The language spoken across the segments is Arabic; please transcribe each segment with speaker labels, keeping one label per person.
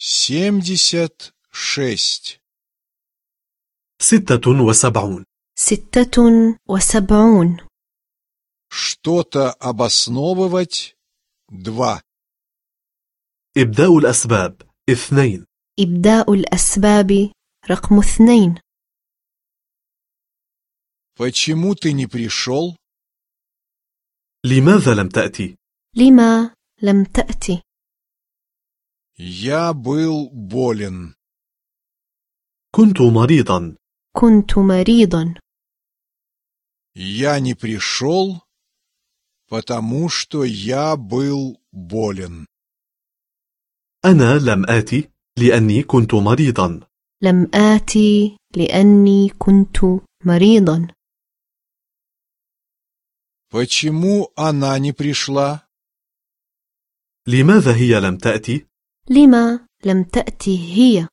Speaker 1: 76
Speaker 2: 76
Speaker 3: 76
Speaker 1: Что-то обосновывать 2
Speaker 2: إبداء الأسباب 2
Speaker 3: إبداء الأسباب رقم 2
Speaker 1: Почему ты не пришел?
Speaker 2: لماذا لم تأتي؟
Speaker 3: لما لم تأتي؟
Speaker 1: Я был болен.
Speaker 2: كنت مريضا.
Speaker 3: كنت مريضا.
Speaker 1: Я не пришел, потому что я был болен.
Speaker 2: أنا لم آتي لأني كنت مريضا.
Speaker 3: لم آتي لأني كنت مريضا.
Speaker 1: Почему она не пришла?
Speaker 2: لماذا هي لم تأتي؟
Speaker 3: لما لم تأتي هي؟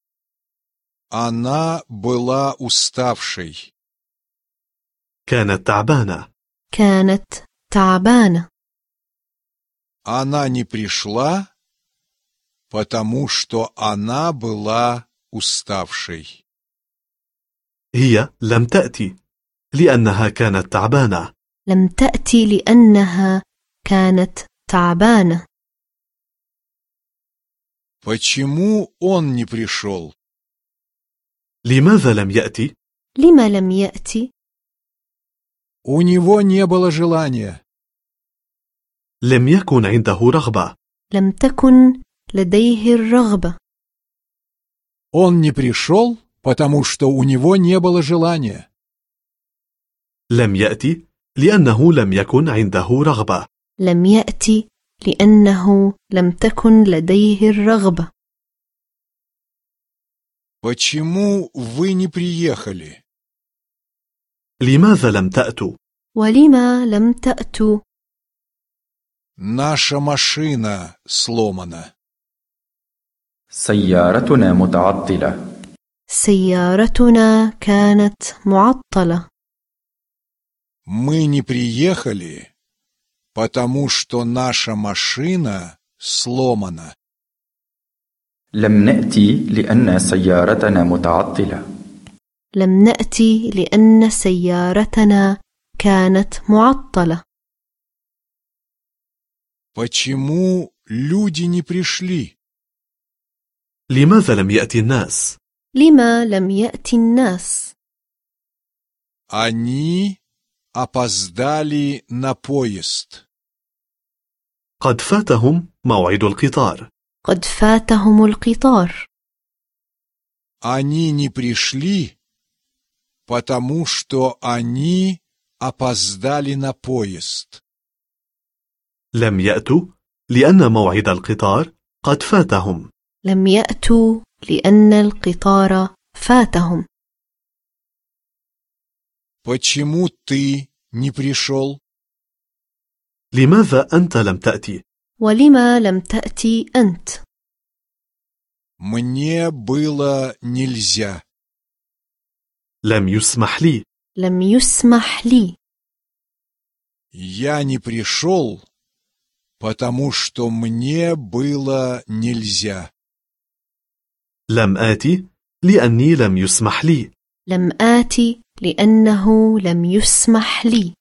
Speaker 1: Она была уставшей.
Speaker 2: كانت تعبانة.
Speaker 3: كانت تعبانة.
Speaker 1: Она не пришла, потому что она была уставшей.
Speaker 2: هي لم تأتي لأنها كانت تعبانة.
Speaker 3: لم تأتي لأنها كانت تعبانة.
Speaker 1: Почему он не пришел?
Speaker 2: لماذا لم يأتي؟
Speaker 3: لما لم يأتي؟
Speaker 1: У него не было желания.
Speaker 2: لم يكن عنده رغبة.
Speaker 3: لم تكن لديه الرغبة.
Speaker 1: Он не пришел, потому что у него не было желания.
Speaker 2: لم يأتي لأنه لم يكن عنده رغبة.
Speaker 3: لم يأتي لأنه لم تكن لديه الرغبة.
Speaker 1: Почему вы не приехали?
Speaker 2: لماذا لم تأتوا؟
Speaker 3: ولما لم تأتوا؟
Speaker 1: Наша машина сломана.
Speaker 4: سيارتنا متعطلة.
Speaker 3: سيارتنا كانت معطلة.
Speaker 1: Мы не приехали, потому что наша машина сломана.
Speaker 4: لم نأتي لأن سيارتنا متعطلة.
Speaker 3: لم نأتي لأن سيارتنا كانت معطلة.
Speaker 1: Почему люди не пришли?
Speaker 2: لماذا لم يأتي الناس؟
Speaker 3: لما لم يأتي الناس؟
Speaker 1: Они опоздали на поезд.
Speaker 2: قد فاتهم موعد القطار.
Speaker 3: قد فاتهم القطار.
Speaker 1: Они не пришли, потому что они опоздали на поезд.
Speaker 2: لم يأتوا لأن موعد القطار قد فاتهم.
Speaker 3: لم يأتوا لأن القطار فاتهم.
Speaker 1: Почему ты не пришел?
Speaker 2: لماذا أنت لم تأتي؟
Speaker 3: ولما لم تأتي أنت؟
Speaker 1: Мне было нельзя.
Speaker 2: لم يسمح لي.
Speaker 3: لم يسمح لي.
Speaker 1: Я не пришел, потому что мне было нельзя.
Speaker 2: لم آتي لأني لم يسمح لي.
Speaker 3: لم آتي لأنه لم يسمح لي.